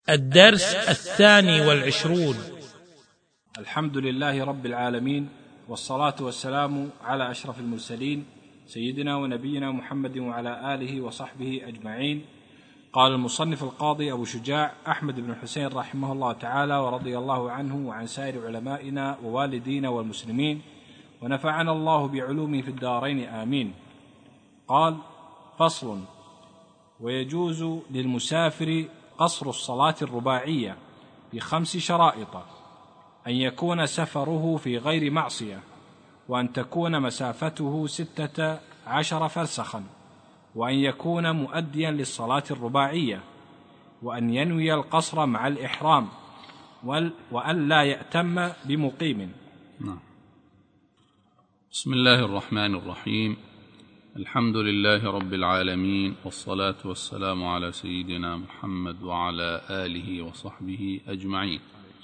الدرس 22. الحمد لله رب العالمين، والصلاة والسلام على أشرف المرسلين سيدنا ونبينا محمد وعلى آله وصحبه أجمعين. قال المصنف القاضي أبو شجاع أحمد بن حسين رحمه الله تعالى ورضي الله عنه وعن سائر علمائنا ووالدينا والمسلمين، ونفعنا الله بعلومه في الدارين آمين. قال: فصل: ويجوز للمسافر قصر الصلاة الرباعية ب5 شرائط: أن يكون سفره في غير معصية، وأن تكون مسافته 16 فرسخا، وأن يكون مؤديا للصلاة الرباعية، وأن ينوي القصر مع الإحرام، وأن لا يأتم بمقيم. بسم الله الرحمن الرحيم. الحمد لله رب العالمين، والصلاة والسلام على سيدنا محمد وعلى آله وصحبه أجمعين.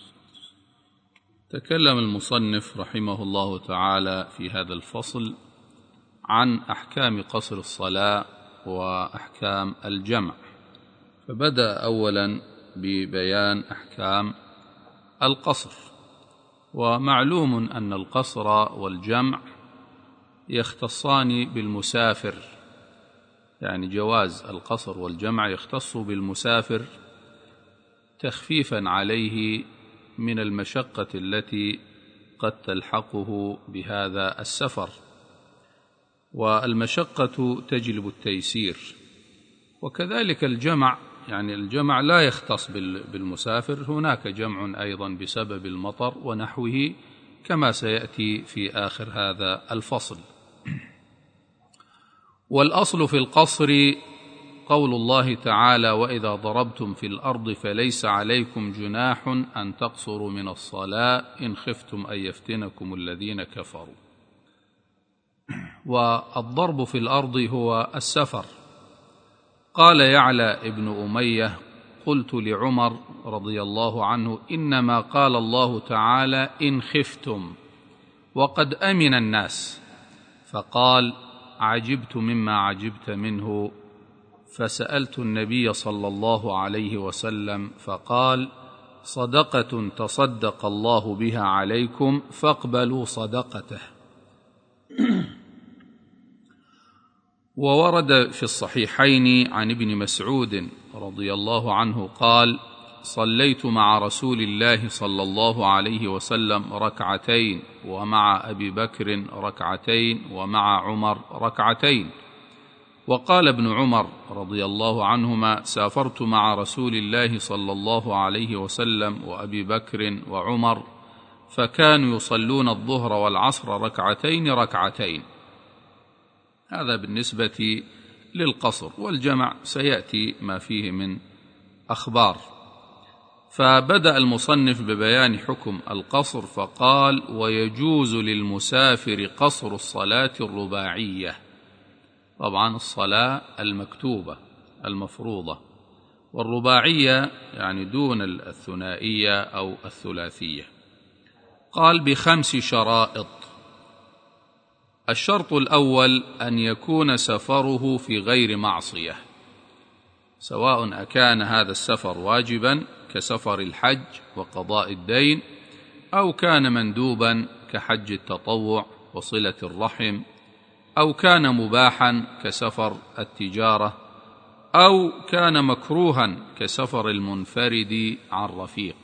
تكلم المصنف رحمه الله تعالى في هذا الفصل عن أحكام قصر الصلاة وأحكام الجمع، فبدأ أولا ببيان أحكام القصر. ومعلوم أن القصر والجمع يختصان بالمسافر، يعني جواز القصر والجمع يختص بالمسافر تخفيفا عليه من المشقة التي قد تلحقه بهذا السفر، والمشقة تجلب التيسير. وكذلك الجمع، يعني الجمع لا يختص بالمسافر، هناك جمع أيضا بسبب المطر ونحوه كما سيأتي في آخر هذا الفصل. والأصل في القصر قول الله تعالى: وإذا ضربتم في الأرض فليس عليكم جناح أن تقصروا من الصلاة إن خفتم أن يفتنكم الذين كفروا. والضرب في الأرض هو السفر. قال يعلى ابن أمية: قلت لعمر رضي الله عنه: إنما قال الله تعالى إن خفتم وقد أمن الناس. فقال: عجبت مما عجبت منه، فسألت النبي صلى الله عليه وسلم فقال: صدقة تصدق الله بها عليكم فاقبلوا صدقته. وورد في الصحيحين عن ابن مسعود رضي الله عنه قال: صليت مع رسول الله صلى الله عليه وسلم ركعتين، ومع أبي بكر ركعتين، ومع عمر ركعتين. وقال ابن عمر رضي الله عنهما: سافرت مع رسول الله صلى الله عليه وسلم وأبي بكر وعمر، فكانوا يصلون الظهر والعصر ركعتين ركعتين. هذا بالنسبة للقصر، والجمع سيأتي ما فيه من أخبار. فبدأ المصنف ببيان حكم القصر فقال: ويجوز للمسافر قصر الصلاة الرباعية. طبعا الصلاة المكتوبة المفروضة، والرباعية يعني دون الثنائية أو الثلاثية. قال ب5 شرائط: الشرط الأول أن يكون سفره في غير معصية، سواء أكان هذا السفر واجبا كسفر الحج وقضاء الدين، أو كان مندوبا كحج التطوع وصلة الرحم، أو كان مباحا كسفر التجارة، أو كان مكروها كسفر المنفرد عن رفيق.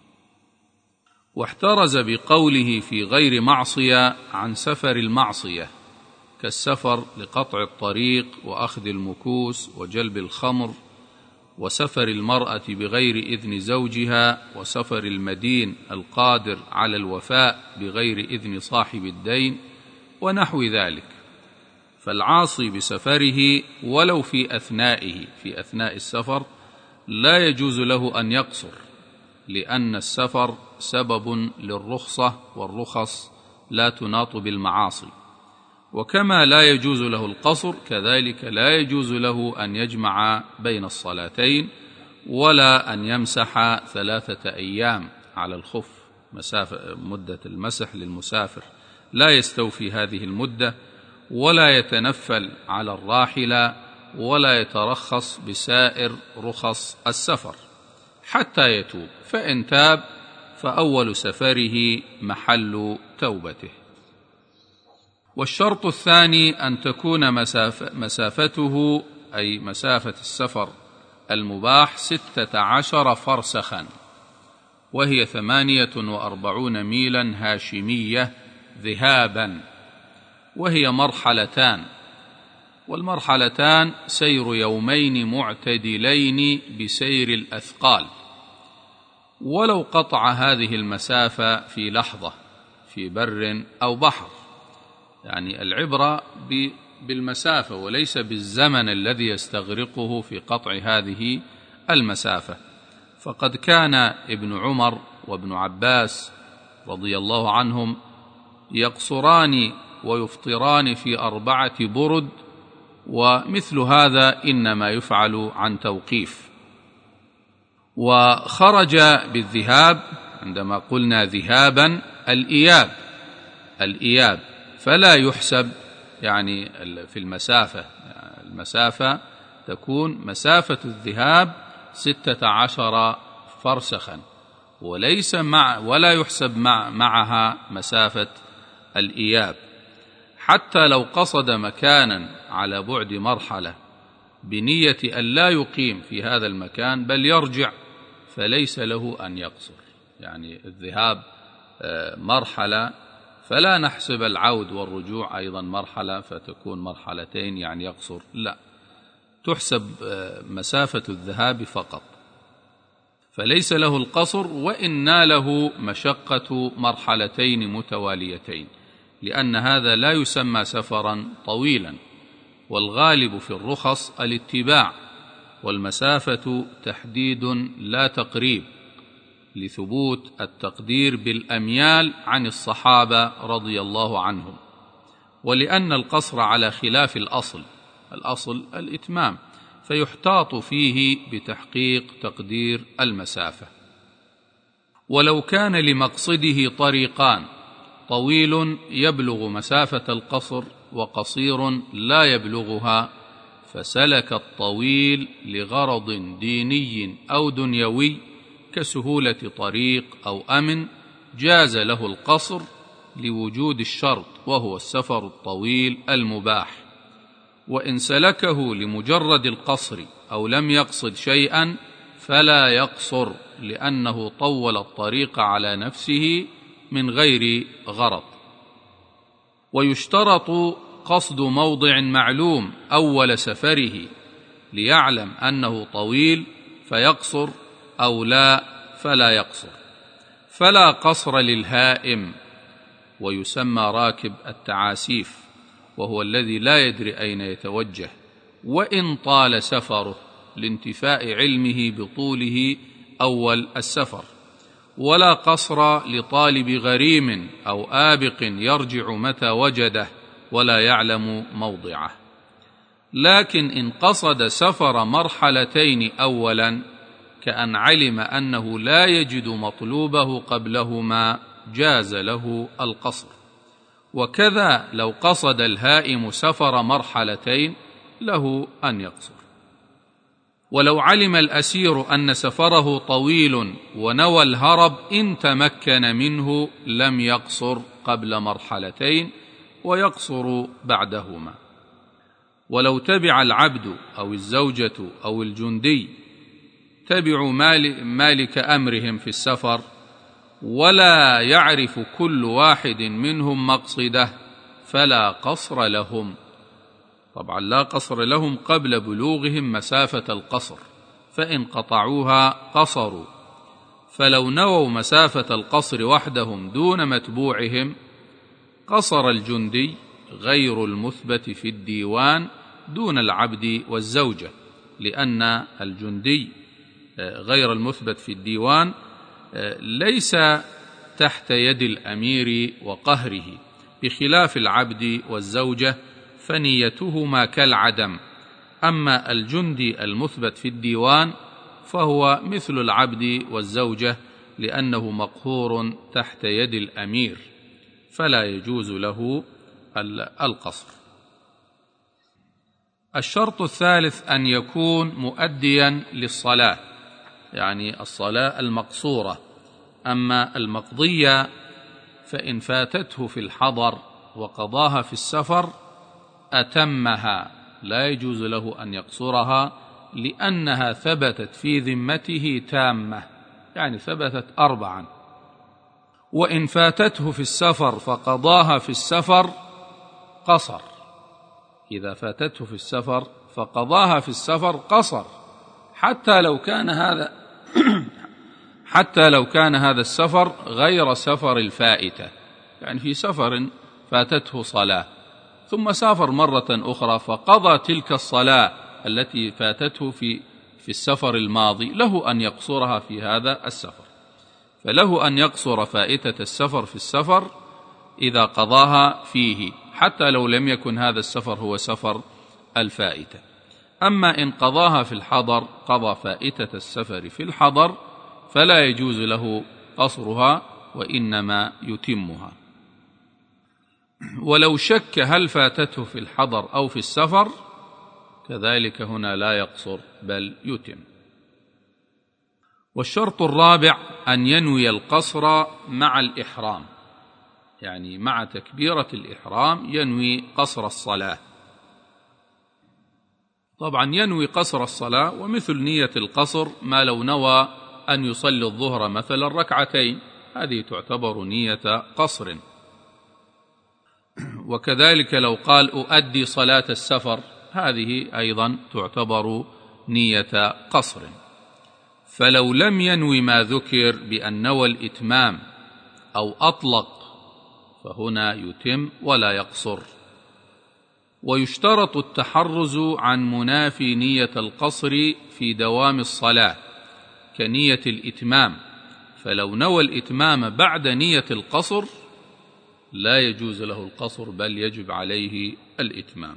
واحترز بقوله في غير معصية عن سفر المعصية، كالسفر لقطع الطريق وأخذ المكوس وجلب الخمر، وسفر المرأة بغير إذن زوجها، وسفر المدين القادر على الوفاء بغير إذن صاحب الدين، ونحو ذلك. فالعاصي بسفره ولو في أثناء السفر لا يجوز له أن يقصر، لأن السفر سبب للرخصة، والرخص لا تناط بالمعاصي. وكما لا يجوز له القصر، كذلك لا يجوز له أن يجمع بين الصلاتين، ولا أن يمسح 3 أيام على الخف. مدة المسح للمسافر لا يستوفي هذه المدة، ولا يتنفل على الراحلة، ولا يترخص بسائر رخص السفر، حتى يتوب، فإن تاب فأول سفره محل توبته. والشرط الثاني أن تكون مسافته أي مسافة السفر المباح 16 فرسخا، وهي 48 ميلا هاشمية ذهابا، وهي مرحلتان، والمرحلتان سير يومين معتدلين بسير الأثقال. ولو قطع هذه المسافة في لحظة في بر أو بحر، يعني العبرة بالمسافة وليس بالزمن الذي يستغرقه في قطع هذه المسافة. فقد كان ابن عمر وابن عباس رضي الله عنهم يقصران ويفطران في 4 برد، ومثل هذا إنما يفعل عن توقيف. وخرج بالذهاب، عندما قلنا ذهابا الإياب فلا يحسب يعني في المسافة، المسافة تكون مسافة الذهاب 16 فرسخا، ولا يحسب معها مسافة الإياب. حتى لو قصد مكانا على بعد مرحلة بنية أن لا يقيم في هذا المكان بل يرجع، فليس له أن يقصر. يعني الذهاب مرحلة، فلا نحسب العود والرجوع أيضا مرحلة فتكون مرحلتين يعني يقصر، لا، تحسب مسافة الذهاب فقط، فليس له القصر وإن ناله مشقة مرحلتين متواليتين، لأن هذا لا يسمى سفرا طويلا. والغالب في الرخص الاتباع، والمسافة تحديد لا تقريب، لثبوت التقدير بالأميال عن الصحابة رضي الله عنهم، ولأن القصر على خلاف الأصل الإتمام، فيحتاط فيه بتحقيق تقدير المسافة. ولو كان لمقصده طريقان، طويل يبلغ مسافة القصر وقصير لا يبلغها، فسلك الطويل لغرض ديني أو دنيوي كسهولة طريق أو أمن، جاز له القصر لوجود الشرط وهو السفر الطويل المباح. وإن سلكه لمجرد القصر أو لم يقصد شيئا فلا يقصر، لأنه طول الطريق على نفسه من غير غرض. ويشترط قصد موضع معلوم أول سفره ليعلم أنه طويل فيقصر، أو لا فلا يقصر. فلا قصر للهائم، ويسمى راكب التعاسيف، وهو الذي لا يدري أين يتوجه، وإن طال سفره لانتفاء علمه بطوله أول السفر. ولا قصر لطالب غريم أو آبق يرجع متى وجده ولا يعلم موضعه. لكن إن قصد سفر مرحلتين أولا، كأن علم أنه لا يجد مطلوبه قبلهما، جاز له القصر. وكذا لو قصد الهائم سفر مرحلتين له أن يقصر. ولو علم الأسير أن سفره طويل ونوى الهرب إن تمكن منه لم يقصر قبل مرحلتين، ويقصر بعدهما. ولو تبع العبد أو الزوجة أو الجندي تبعوا مالك أمرهم في السفر، ولا يعرف كل واحد منهم مقصده، فلا قصر لهم. طبعا لا قصر لهم قبل بلوغهم مسافة القصر، فإن قطعوها قصروا. فلو نووا مسافة القصر وحدهم دون متبوعهم، قصر الجندي غير المثبت في الديوان دون العبد والزوجة، لأن الجندي غير المثبت في الديوان ليس تحت يد الأمير وقهره، بخلاف العبد والزوجة فنيتهما كالعدم. أما الجندي المثبت في الديوان فهو مثل العبد والزوجة، لأنه مقهور تحت يد الأمير، فلا يجوز له القصر. الشرط الثالث أن يكون مؤديا للصلاة، يعني الصلاة المقصورة. أما المقضية فإن فاتته في الحضر وقضاها في السفر أتمها، لا يجوز له أن يقصرها، لأنها ثبتت في ذمته تامة، يعني ثبتت 4. وإن فاتته في السفر فقضاها في السفر قصر. إذا فاتته في السفر فقضاها في السفر قصر، حتى لو كان هذا السفر غير سفر الفائتة، يعني في سفر فاتته صلاة ثم سافر مرة أخرى فقضى تلك الصلاة التي فاتته في السفر الماضي، له أن يقصرها في هذا السفر، فله أن يقصر فائتة السفر في السفر إذا قضاها فيه، حتى لو لم يكن هذا السفر هو سفر الفائتة. أما إن قضاها في الحضر، قضى فائتة السفر في الحضر، فلا يجوز له قصرها وإنما يتمها. ولو شك هل فاتته في الحضر أو في السفر كذلك هنا لا يقصر بل يتم. والشرط الرابع أن ينوي القصر مع الإحرام، يعني مع تكبيرة الإحرام ينوي قصر الصلاة. طبعا ينوي قصر الصلاة، ومثل نية القصر ما لو نوى أن يصلي الظهر مثلا 2 ركعتين، هذه تعتبر نية قصر. وكذلك لو قال أؤدي صلاة السفر، هذه أيضا تعتبر نية قصر. فلو لم ينوي ما ذكر بأن نوى الإتمام أو أطلق فهنا يتم ولا يقصر. ويشترط التحرز عن منافي نية القصر في دوام الصلاة كنية الإتمام، فلو نوى الإتمام بعد نية القصر لا يجوز له القصر بل يجب عليه الإتمام.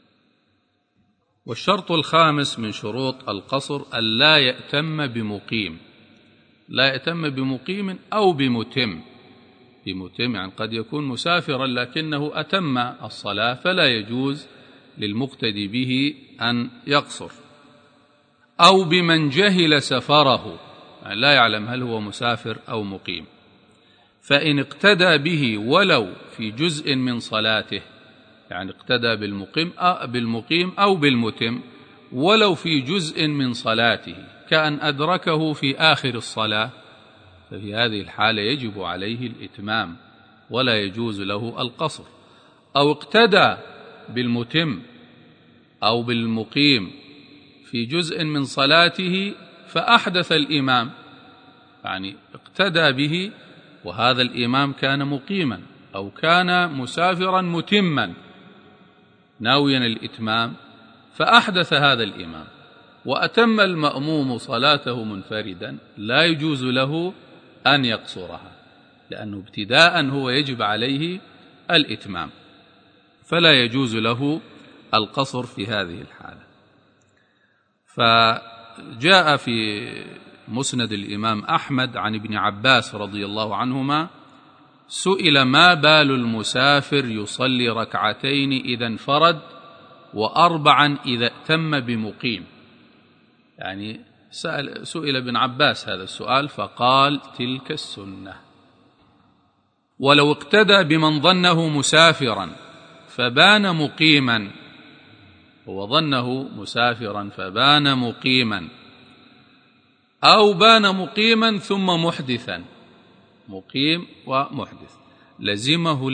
والشرط الخامس من شروط القصر ألا يأتم بمقيم، لا يأتم بمقيم أو بمتم. يعني قد يكون مسافرا لكنه أتم الصلاة، فلا يجوز للمقتدي به أن يقصر. أو بمن جهل سفره، يعني لا يعلم هل هو مسافر أو مقيم، فإن اقتدى به ولو في جزء من صلاته، يعني اقتدى بالمقيم أو بالمتم ولو في جزء من صلاته، كأن أدركه في آخر الصلاة، ففي هذه الحالة يجب عليه الإتمام ولا يجوز له القصر. أو اقتدى بالمتم أو بالمقيم في جزء من صلاته فأحدث الإمام، يعني اقتدى به وهذا الإمام كان مقيما أو كان مسافرا متما ناويا الإتمام، فأحدث هذا الإمام وأتم المأموم صلاته منفردا، لا يجوز له أن يقصرها، لأنه ابتداء هو يجب عليه الإتمام، فلا يجوز له القصر في هذه الحالة. فجاء في مسند الإمام أحمد عن ابن عباس رضي الله عنهما سئل ما بال المسافر يصلي 2 ركعتين إذا انفرد و4 إذا ائتم بمقيم، يعني سئل ابن عباس هذا السؤال فقال تلك السنة. ولو اقتدى بمن ظنه مسافرا فبان مقيما، هو ظنه مسافرا فبان مقيما، أو بان مقيما ثم محدثا، مقيم ومحدث، لزمه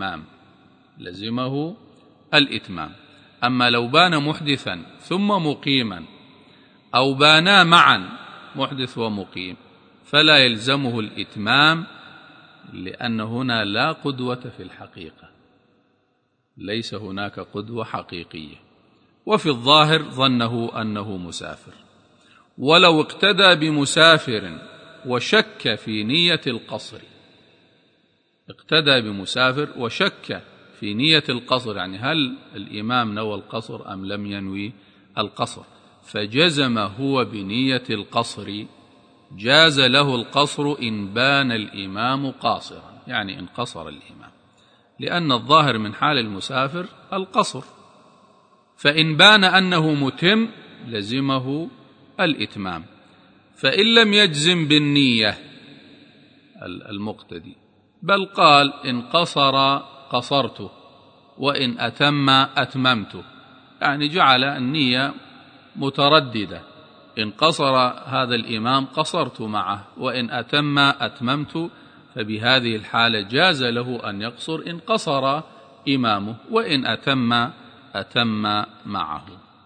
الإتمام. أما لو بان محدثا ثم مقيما أو بانا معا محدث ومقيم فلا يلزمه الإتمام، لأن هنا لا قدوة في الحقيقة، ليس هناك قدوة حقيقية، وفي الظاهر ظنه أنه مسافر. ولو اقتدى بمسافر وشك في نية القصر، اقتدى بمسافر وشك في نية القصر، يعني هل الإمام نوى القصر أم لم ينوي القصر، فجزم هو بنية القصر، جاز له القصر إن بان الإمام قاصرا، يعني إن قصر الإمام، لأن الظاهر من حال المسافر القصر، فإن بان أنه متم لزمه الإتمام. فإن لم يجزم بالنية المقتدي، بل قال إن قصر قصرته وإن أتم أتممته، يعني جعل النية مترددة، إن قصر هذا الإمام قصرت معه وإن أتم أتممت، فبهذه الحالة جاز له أن يقصر إن قصر إمامه، وإن أتم معه.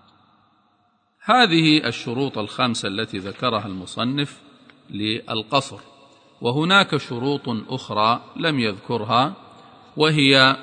هذه الشروط الخمسة التي ذكرها المصنف للقصر. وهناك شروط أخرى لم يذكرها، وهي: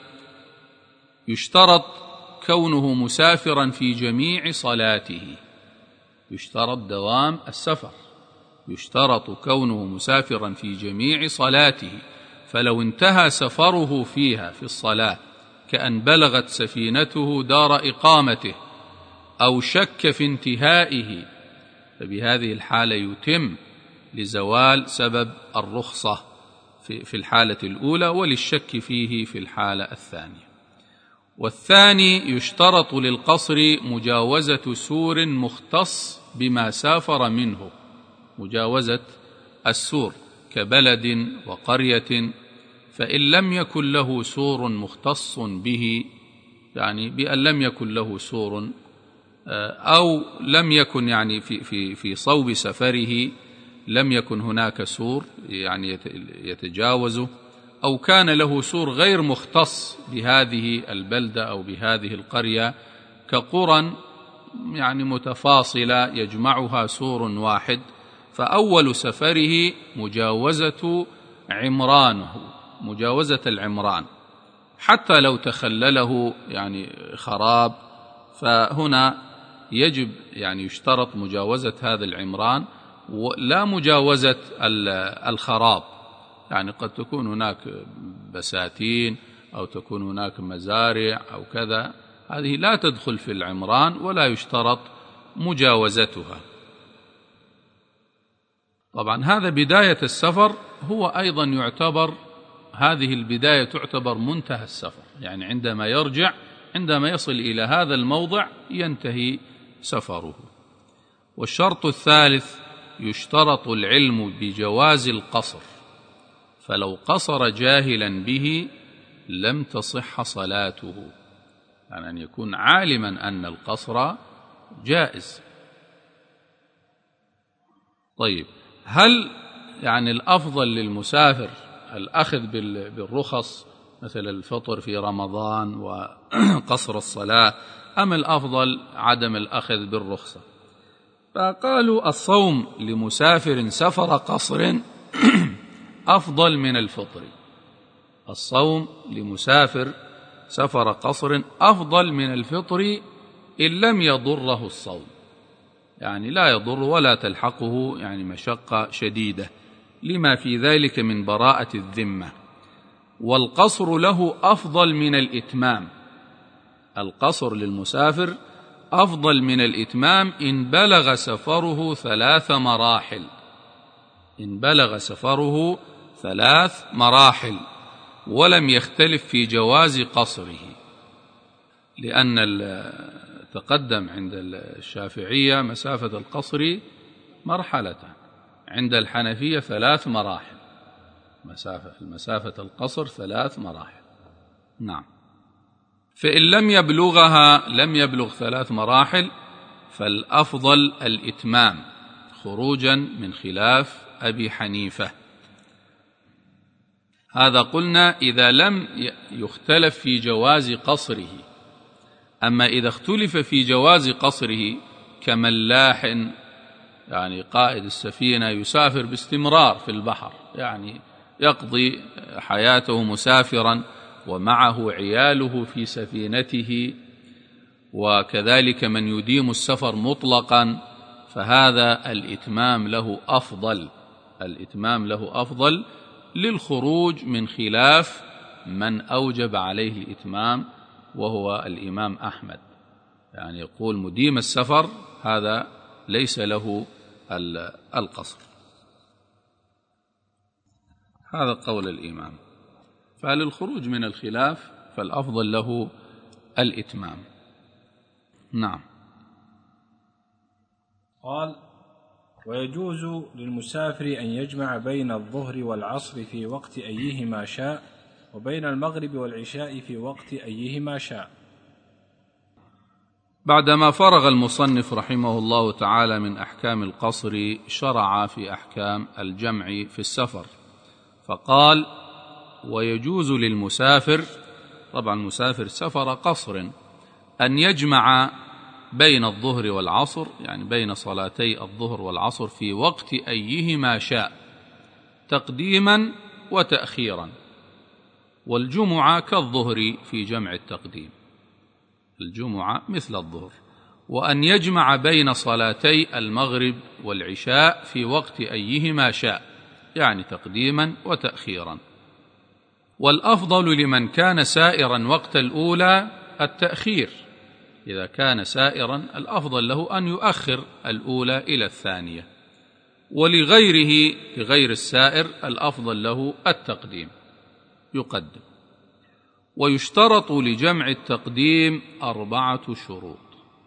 يشترط كونه مسافرا في جميع صلاته، يشترط دوام السفر، يشترط كونه مسافرا في جميع صلاته، فلو انتهى سفره فيها في الصلاة كأن بلغت سفينته دار إقامته أو شك في انتهائه، فبهذه الحالة يتم لزوال سبب الرخصة في الحالة الأولى، وللشك فيه في الحالة الثانية. والثاني: يشترط للقصر مجاوزة سور مختص بما سافر منه، مجاوزة السور كبلد وقرية، فإن لم يكن له سور مختص به، يعني بأن لم يكن له سور أو لم يكن يعني في صوب سفره لم يكن هناك سور يعني يتجاوزه، أو كان له سور غير مختص بهذه البلدة أو بهذه القرية كقرى يعني متفاصلة يجمعها سور واحد، فأول سفره مجاوزة عمرانه، مجاوزة العمران، حتى لو تخلله يعني خراب، فهنا يجب يعني يشترط مجاوزة هذا العمران ولا مجاوزة الخراب. يعني قد تكون هناك بساتين أو تكون هناك مزارع أو كذا، هذه لا تدخل في العمران ولا يشترط مجاوزتها. طبعا هذا بداية السفر، هو أيضا يعتبر، هذه البداية تعتبر منتهى السفر، يعني عندما يرجع، عندما يصل إلى هذا الموضع ينتهي سفره. والشرط الثالث: يشترط العلم بجواز القصر، فلو قصر جاهلا به لم تصح صلاته، يعني أن يكون عالما أن القصر جائز. طيب، هل يعني الأفضل للمسافر الأخذ بالرخص مثل الفطر في رمضان وقصر الصلاة، أم الأفضل عدم الأخذ بالرخصة؟ فقالوا الصوم لمسافر سفر قصر أفضل من الفطر، الصوم لمسافر سفر قصر أفضل من الفطر إن لم يضره الصوم، يعني لا يضر ولا تلحقه يعني مشقة شديدة، لما في ذلك من براءة الذمة. والقصر له أفضل من الإتمام، القصر للمسافر أفضل من الإتمام إن بلغ سفره 3 مراحل، إن بلغ سفره 3 مراحل ولم يختلف في جواز قصره، لأن تقدم عند الشافعية مسافة القصر مرحلة، عند الحنفية 3 مراحل، مسافة القصر 3 مراحل. نعم. فإن لم يبلغها، لم يبلغ 3 مراحل، فالأفضل الإتمام خروجا من خلاف أبي حنيفة. هذا قلنا إذا لم يختلف في جواز قصره. أما إذا اختلف في جواز قصره كملاح، يعني قائد السفينة يسافر باستمرار في البحر، يعني يقضي حياته مسافرا ومعه عياله في سفينته، وكذلك من يديم السفر مطلقا، فهذا الإتمام له أفضل، الإتمام له أفضل للخروج من خلاف من أوجب عليه الإتمام وهو الإمام أحمد، يعني يقول مديم السفر هذا ليس له القصر، هذا قول الإمام. فللخروج من الخلاف فالأفضل له الإتمام. نعم. قال: ويجوز للمسافر أن يجمع بين الظهر والعصر في وقت أيهما شاء، وبين المغرب والعشاء في وقت أيهما شاء. بعدما فرغ المصنف رحمه الله تعالى من أحكام القصر، شرع في أحكام الجمع في السفر، فقال: ويجوز للمسافر، طبعا المسافر سفر قصر، أن يجمع بين الظهر والعصر، يعني بين صلاتي الظهر والعصر في وقت أيهما شاء، تقديما وتأخيرا. والجمعة كالظهر في جمع التقديم، الجمعة مثل الظهر. وأن يجمع بين صلاتي المغرب والعشاء في وقت أيهما شاء، يعني تقديما وتأخيرا. والأفضل لمن كان سائرا وقت الأولى التأخير، إذا كان سائرا الأفضل له أن يؤخر الأولى إلى الثانية. ولغيره، لغير السائر، الأفضل له التقديم، يقدم. ويشترط لجمع التقديم 4 شروط.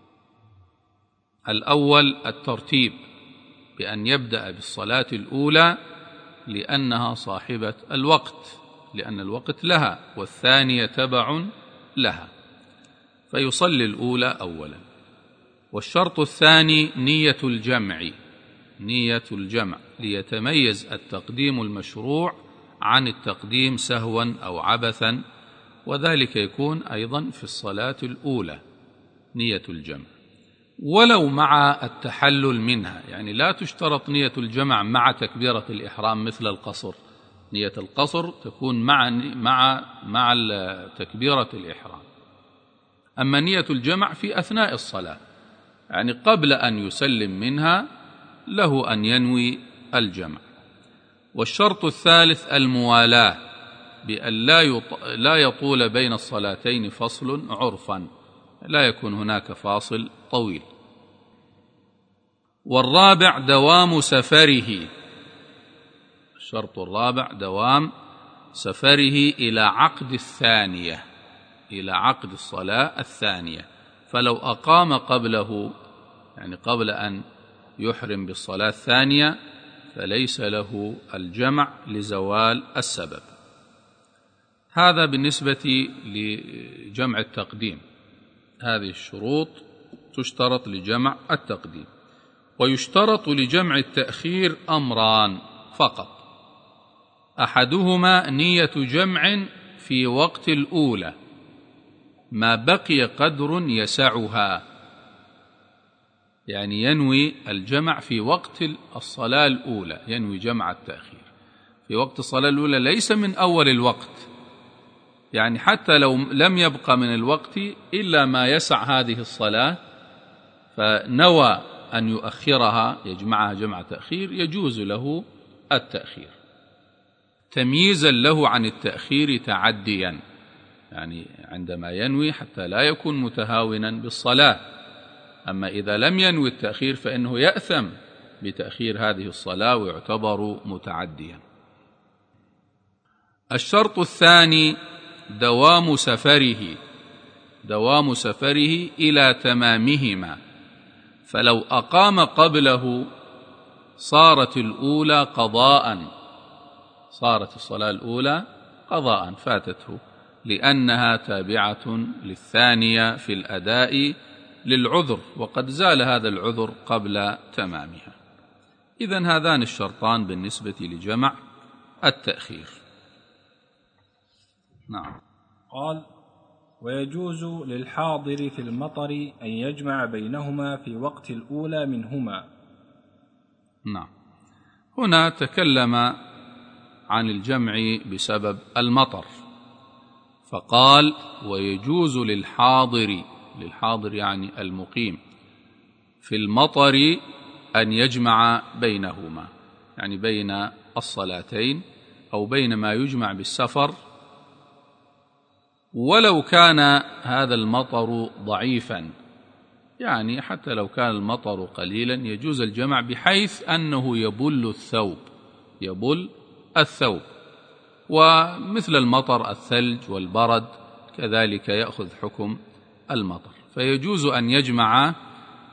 الأول الترتيب، بأن يبدأ بالصلاة الأولى لأنها صاحبة الوقت، لأن الوقت لها، والثانية تبع لها، فيصلي الأولى أولا. والشرط الثاني نية الجمع، نية الجمع، ليتميز التقديم المشروع عن التقديم سهوا أو عبثا، وذلك يكون أيضا في الصلاة الأولى نية الجمع، ولو مع التحلل منها. يعني لا تشترط نية الجمع مع تكبيرة الإحرام مثل القصر، نية القصر تكون مع تكبيرة الإحرام. أما نية الجمع في أثناء الصلاة، يعني قبل أن يسلم منها له أن ينوي الجمع. والشرط الثالث الموالاة، بأن لا يطول بين الصلاتين فصل عرفا، لا يكون هناك فاصل طويل. والرابع دوام سفره، الشرط الرابع دوام سفره إلى عقد الثانية، إلى عقد الصلاة الثانية. فلو أقام قبله، يعني قبل أن يحرم بالصلاة الثانية، فليس له الجمع لزوال السبب. هذا بالنسبة لجمع التقديم، هذه الشروط تشترط لجمع التقديم. ويشترط لجمع التأخير أمران فقط: أحدهما نية جمع في وقت الأولى ما بقي قدر يسعها، يعني ينوي الجمع في وقت الصلاة الأولى، ينوي جمع التأخير في وقت الصلاة الأولى، ليس من أول الوقت، يعني حتى لو لم يبقى من الوقت إلا ما يسع هذه الصلاة، فنوى أن يؤخرها، يجمعها جمع تأخير، يجوز له التأخير تمييزا له عن التأخير تعديا، يعني عندما ينوي حتى لا يكون متهاونا بالصلاة. أما إذا لم ينوي التأخير فإنه يأثم بتأخير هذه الصلاة ويعتبر متعديا. الشرط الثاني دوام سفره، دوام سفره إلى تمامهما، فلو أقام قبله صارت الأولى قضاء، صارت الصلاة الأولى قضاء فاتته، لأنها تابعة للثانية في الأداء للعذر، وقد زال هذا العذر قبل تمامها. إذن هذان الشرطان بالنسبة لجمع التأخير. نعم. قال: ويجوز للحاضر في المطر أن يجمع بينهما في وقت الأولى منهما. نعم. هنا تكلم عن الجمع بسبب المطر، فقال: ويجوز للحاضر، للحاضر يعني المقيم، في المطر أن يجمع بينهما، يعني بين الصلاتين أو بين ما يجمع بالسفر، ولو كان هذا المطر ضعيفا، يعني حتى لو كان المطر قليلا يجوز الجمع، بحيث أنه يبل الثوب، يبل الثوب. ومثل المطر الثلج والبرد كذلك يأخذ حكم المطر، فيجوز أن يجمع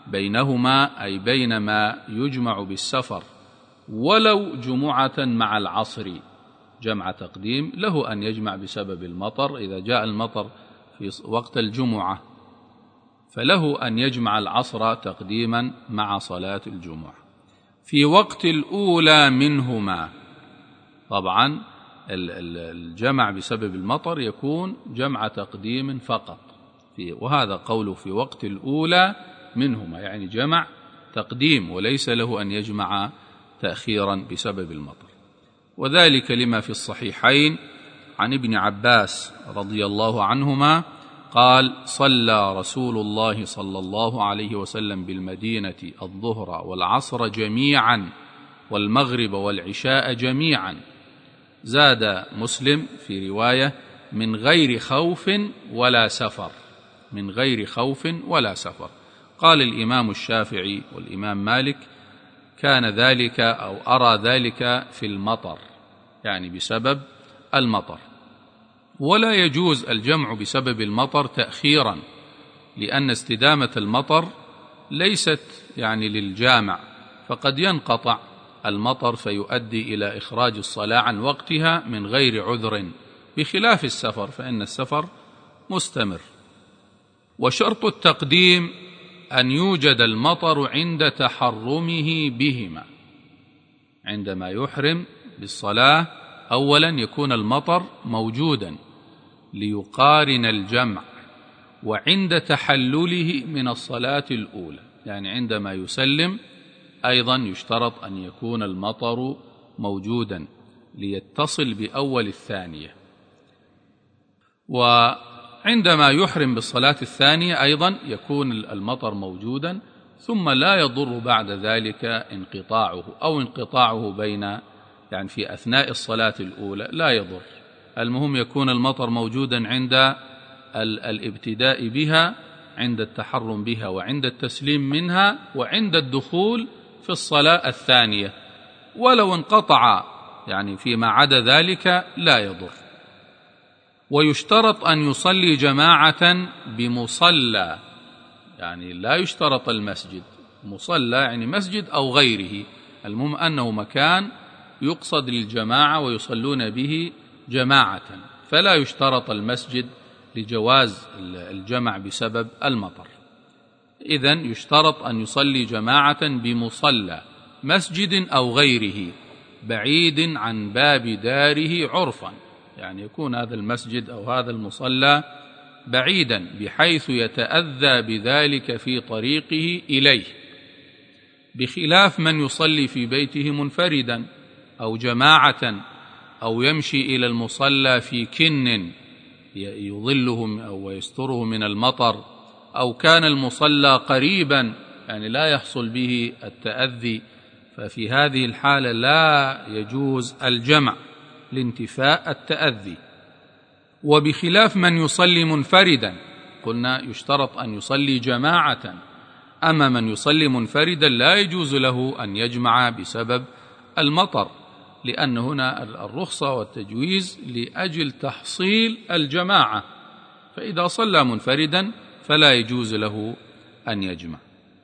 بينهما أي بين ما يجمع بالسفر ولو جمعة مع العصر، جمع تقديم له أن يجمع بسبب المطر. إذا جاء المطر في وقت الجمعة فله أن يجمع العصر تقديما مع صلاة الجمعة في وقت الأولى منهما. طبعا الجمع بسبب المطر يكون جمع تقديم فقط، وهذا قوله في وقت الأولى منهما، يعني جمع تقديم وليس له أن يجمع تأخيرا بسبب المطر. وذلك لما في الصحيحين عن ابن عباس رضي الله عنهما قال: صلى رسول الله صلى الله عليه وسلم بالمدينة الظهر والعصر جميعا والمغرب والعشاء جميعا. زاد مسلم في رواية: من غير خوف ولا سفر، من غير خوف ولا سفر. قال الإمام الشافعي والإمام مالك: كان ذلك أو أرى ذلك في المطر، يعني بسبب المطر. ولا يجوز الجمع بسبب المطر تأخيرا، لأن استدامة المطر ليست يعني للجامع، فقد ينقطع المطر فيؤدي إلى إخراج الصلاة عن وقتها من غير عذر، بخلاف السفر فإن السفر مستمر. وشرط التقديم أن يوجد المطر عند تحرمه بهما. عندما يحرم بالصلاة أولا يكون المطر موجودا ليقارن الجمع، وعند تحلله من الصلاة الأولى، يعني عندما يسلم أيضا يشترط أن يكون المطر موجودا ليتصل بأول الثانية. وعندما يحرم بالصلاة الثانية أيضا يكون المطر موجودا، ثم لا يضر بعد ذلك انقطاعه أو انقطاعه بين يعني في أثناء الصلاة الأولى لا يضر. المهم يكون المطر موجودا عند الابتداء بها، عند التحرم بها، وعند التسليم منها، وعند الدخول في الصلاة الثانية. ولو انقطع يعني فيما عدا ذلك لا يضر. ويشترط أن يصلي جماعة بمصلى، يعني لا يشترط المسجد، مصلى يعني مسجد أو غيره، المهم أنه مكان يقصد للجماعة ويصلون به جماعة، فلا يشترط المسجد لجواز الجمع بسبب المطر. إذن يشترط أن يصلي جماعة بمصلى مسجد أو غيره بعيد عن باب داره عرفا، يعني يكون هذا المسجد أو هذا المصلى بعيدا بحيث يتأذى بذلك في طريقه إليه، بخلاف من يصلي في بيته منفردا أو جماعة أو يمشي إلى المصلى في كن يظله أو يستره من المطر، أو كان المصلى قريبا يعني لا يحصل به التأذي، ففي هذه الحالة لا يجوز الجمع لانتفاء التأذي. وبخلاف من يصلي منفردا، قلنا يشترط أن يصلي جماعة، أما من يصلي منفردا لا يجوز له أن يجمع بسبب المطر، لأن هنا الرخصة والتجويز لأجل تحصيل الجماعة، فإذا صلى منفردا فلا يجوز له أن يجمع.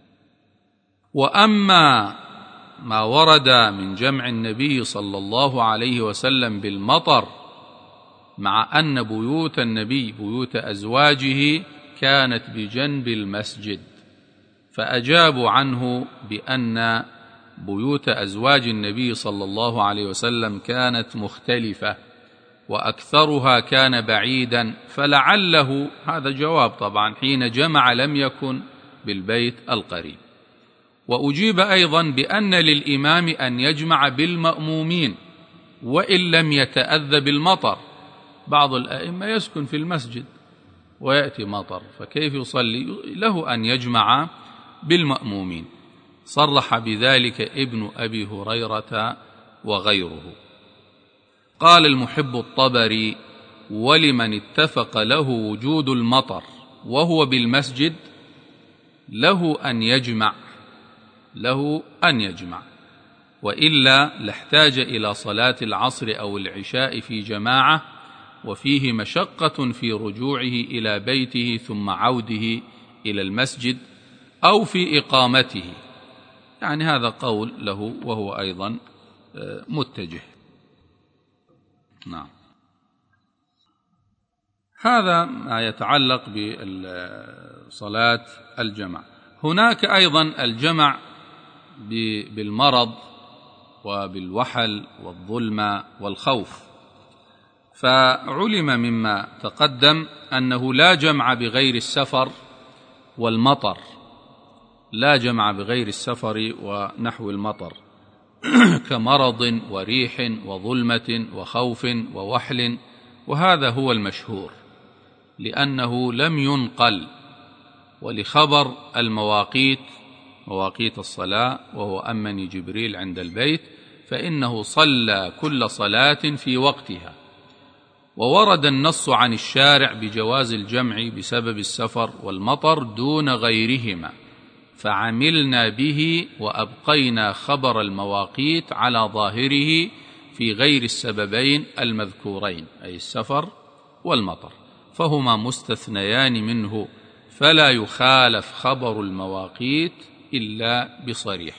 وأما ما ورد من جمع النبي صلى الله عليه وسلم بالمطر، مع أن بيوت النبي بيوت أزواجه كانت بجنب المسجد، فأجابوا عنه بأن بيوت أزواج النبي صلى الله عليه وسلم كانت مختلفة وأكثرها كان بعيدا، فلعله هذا جواب طبعا حين جمع لم يكن بالبيت القريب. وأجيب أيضا بأن للإمام أن يجمع بالمأمومين وإن لم يتأذى بالمطر. بعض الأئمة يسكن في المسجد ويأتي مطر، فكيف يصلي؟ له أن يجمع بالمأمومين. صرح بذلك ابن أبي هريرة وغيره. قال المحب الطبري: ولمن اتفق له وجود المطر وهو بالمسجد له أن يجمع، وإلا لاحتاج إلى صلاة العصر أو العشاء في جماعة، وفيه مشقة في رجوعه إلى بيته ثم عوده إلى المسجد، أو في إقامته، يعني هذا قول له وهو أيضا متجه. نعم. هذا ما يتعلق بصلاة الجمع. هناك أيضا الجمع بالمرض وبالوحل والظلمة والخوف. فعلم مما تقدم أنه لا جمع بغير السفر والمطر، لا جمع بغير السفر ونحو المطر كمرض وريح وظلمة وخوف ووحل، وهذا هو المشهور لأنه لم ينقل. ولخبر المواقيت، مواقيت الصلاة، وهو أمني جبريل عند البيت، فإنه صلى كل صلاة في وقتها. وورد النص عن الشارع بجواز الجمع بسبب السفر والمطر دون غيرهما، فعملنا به وأبقينا خبر المواقيت على ظاهره في غير السببين المذكورين، أي السفر والمطر، فهما مستثنيان منه، فلا يخالف خبر المواقيت إلا بصريح.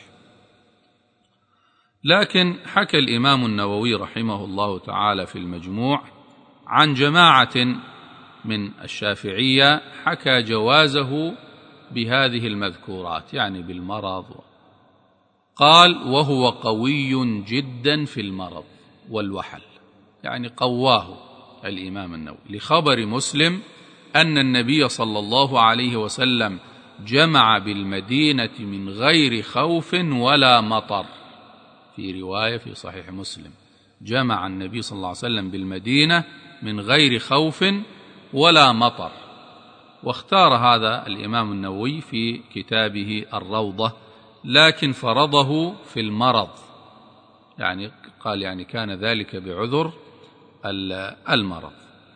لكن حكى الإمام النووي رحمه الله تعالى في المجموع عن جماعة من الشافعية حكى جوازه بهذه المذكورات، يعني بالمرض. قال: وهو قوي جدا في المرض والوحل، يعني قواه الإمام النووي لخبر مسلم أن النبي صلى الله عليه وسلم جمع بالمدينة من غير خوف ولا مطر. في رواية في صحيح مسلم: جمع النبي صلى الله عليه وسلم بالمدينة من غير خوف ولا مطر. واختار هذا الإمام النووي في كتابه الروضة، لكن فرضه في المرض، يعني قال يعني كان ذلك بعذر المرض.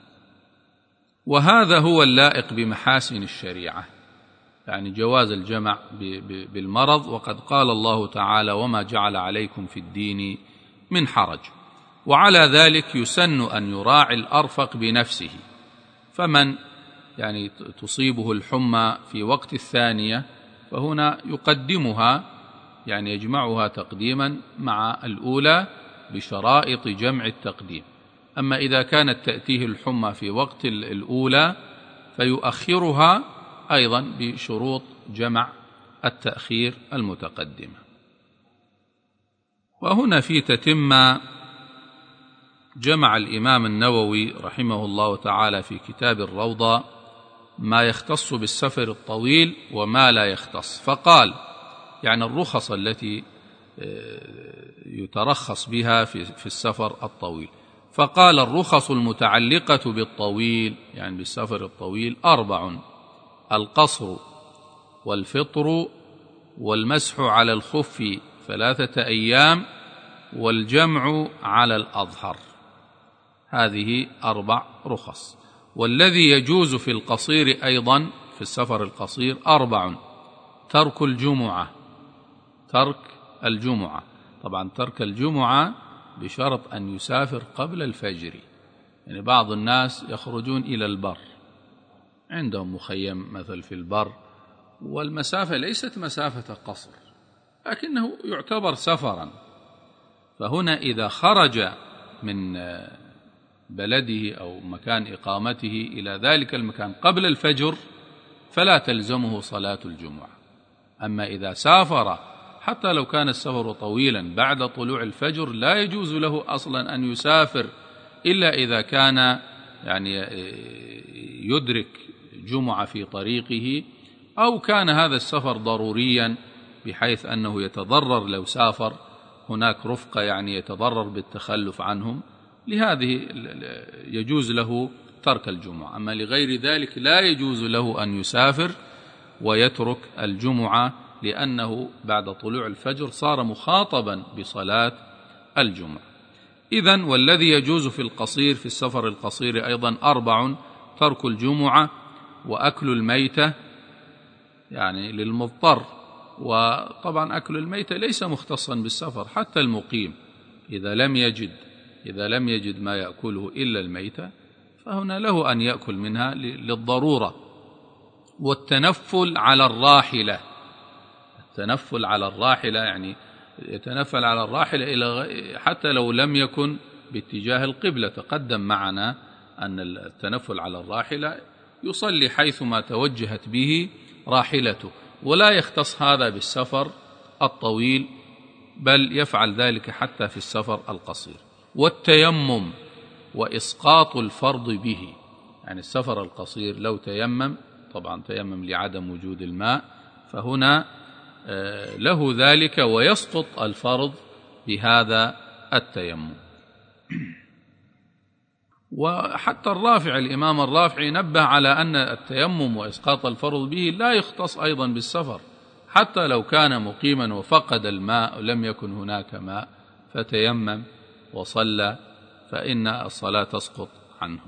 وهذا هو اللائق بمحاسن الشريعة، يعني جواز الجمع بالمرض. وقد قال الله تعالى: وما جعل عليكم في الدين من حرج. وعلى ذلك يسن أن يراعي الأرفق بنفسه، فمن يعني تصيبه الحمى في وقت الثانية فهنا يقدمها، يعني يجمعها تقديما مع الأولى بشرائط جمع التقديم. أما إذا كانت تأتيه الحمى في وقت الأولى فيؤخرها أيضا بشروط جمع التأخير المتقدمة. وهنا في تتمة جمع الإمام النووي رحمه الله تعالى في كتاب الروضة ما يختص بالسفر الطويل وما لا يختص، فقال يعني الرخص التي يترخص بها في السفر الطويل، فقال: الرخص المتعلقة بالطويل، يعني بالسفر الطويل، 4: القصر والفطر والمسح على الخف 3 أيام والجمع على الأظهر. هذه 4 رخص. والذي يجوز في القصير أيضا، في السفر القصير، 4: ترك الجمعة. ترك الجمعة، طبعا ترك الجمعة بشرط أن يسافر قبل الفجر. يعني بعض الناس يخرجون إلى البر، عندهم مخيم مثل في البر، والمسافة ليست مسافة قصر لكنه يعتبر سفرا، فهنا إذا خرج من بلده أو مكان إقامته إلى ذلك المكان قبل الفجر فلا تلزمه صلاة الجمعة. أما إذا سافر حتى لو كان السفر طويلا بعد طلوع الفجر لا يجوز له أصلا أن يسافر إلا إذا كان يعني يدرك جمعة في طريقه، أو كان هذا السفر ضروريا بحيث أنه يتضرر لو سافر، هناك رفقة يعني يتضرر بالتخلف عنهم، لهذه يجوز له ترك الجمعة. أما لغير ذلك لا يجوز له أن يسافر ويترك الجمعة، لأنه بعد طلوع الفجر صار مخاطبا بصلاة الجمعة. إذن والذي يجوز في القصير، في السفر القصير أيضا 4: ترك الجمعة وأكل الميتة، يعني للمضطر. وطبعا أكل الميتة ليس مختصا بالسفر، حتى المقيم إذا لم يجد ما يأكله إلا الميتة فهنا له أن يأكل منها للضرورة. والتنفل على الراحلة، التنفل على الراحلة يعني يتنفل على الراحلة حتى لو لم يكن باتجاه القبلة. تقدم معنا أن التنفل على الراحلة يصلي حيثما توجهت به راحلته، ولا يختص هذا بالسفر الطويل، بل يفعل ذلك حتى في السفر القصير. والتيمم وإسقاط الفرض به، يعني السفر القصير لو تيمم، طبعا تيمم لعدم وجود الماء، فهنا له ذلك ويسقط الفرض بهذا التيمم. وحتى الإمام الرافعي نبه على أن التيمم وإسقاط الفرض به لا يختص أيضا بالسفر، حتى لو كان مقيما وفقد الماء ولم يكن هناك ماء فتيمم وصلى فإن الصلاة تسقط عنه.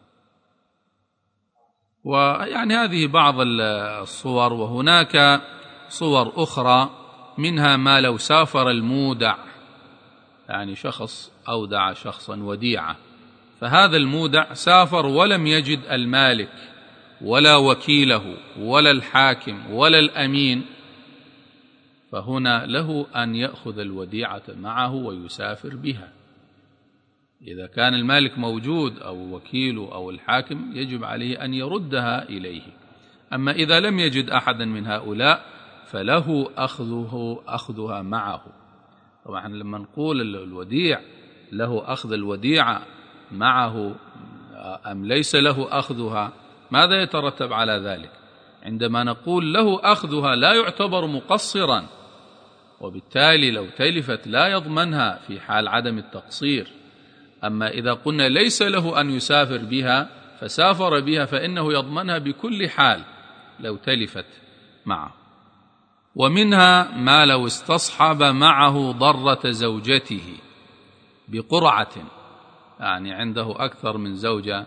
ويعني هذه بعض الصور، وهناك صور أخرى منها ما لو سافر المودع، يعني شخص أودع شخصا وديعة، فهذا المودع سافر ولم يجد المالك ولا وكيله ولا الحاكم ولا الأمين، فهنا له أن يأخذ الوديعة معه ويسافر بها. إذا كان المالك موجود أو وكيله أو الحاكم يجب عليه أن يردها إليه. أما إذا لم يجد أحدا من هؤلاء فله أخذها معه. طبعا لما نقول الوديع له أخذ الوديعة معه أم ليس له أخذها، ماذا يترتب على ذلك؟ عندما نقول له أخذها لا يعتبر مقصرا، وبالتالي لو تلفت لا يضمنها في حال عدم التقصير. أما إذا قلنا ليس له أن يسافر بها فسافر بها فإنه يضمنها بكل حال لو تلفت معه. ومنها ما لو استصحب معه ضرة زوجته بقرعة، يعني عنده أكثر من زوجة،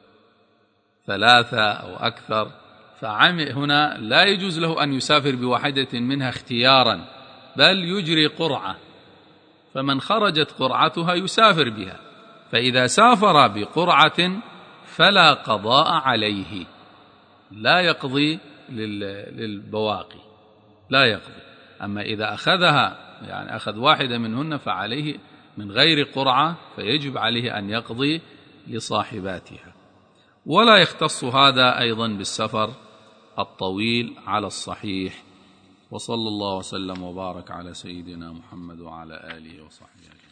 3 أو أكثر، هنا لا يجوز له أن يسافر بواحدة منها اختيارا، بل يجري قرعة، فمن خرجت قرعتها يسافر بها. فإذا سافر بقرعة فلا قضاء عليه، لا يقضي للبواقي، لا يقضي. أما إذا أخذها، يعني أخذ واحدة منهن، فعليه من غير قرعة فيجب عليه أن يقضي لصاحباتها. ولا يختص هذا أيضا بالسفر الطويل على الصحيح. وصلى الله وسلم وبارك على سيدنا محمد وعلى آله وصحبه أجمعين.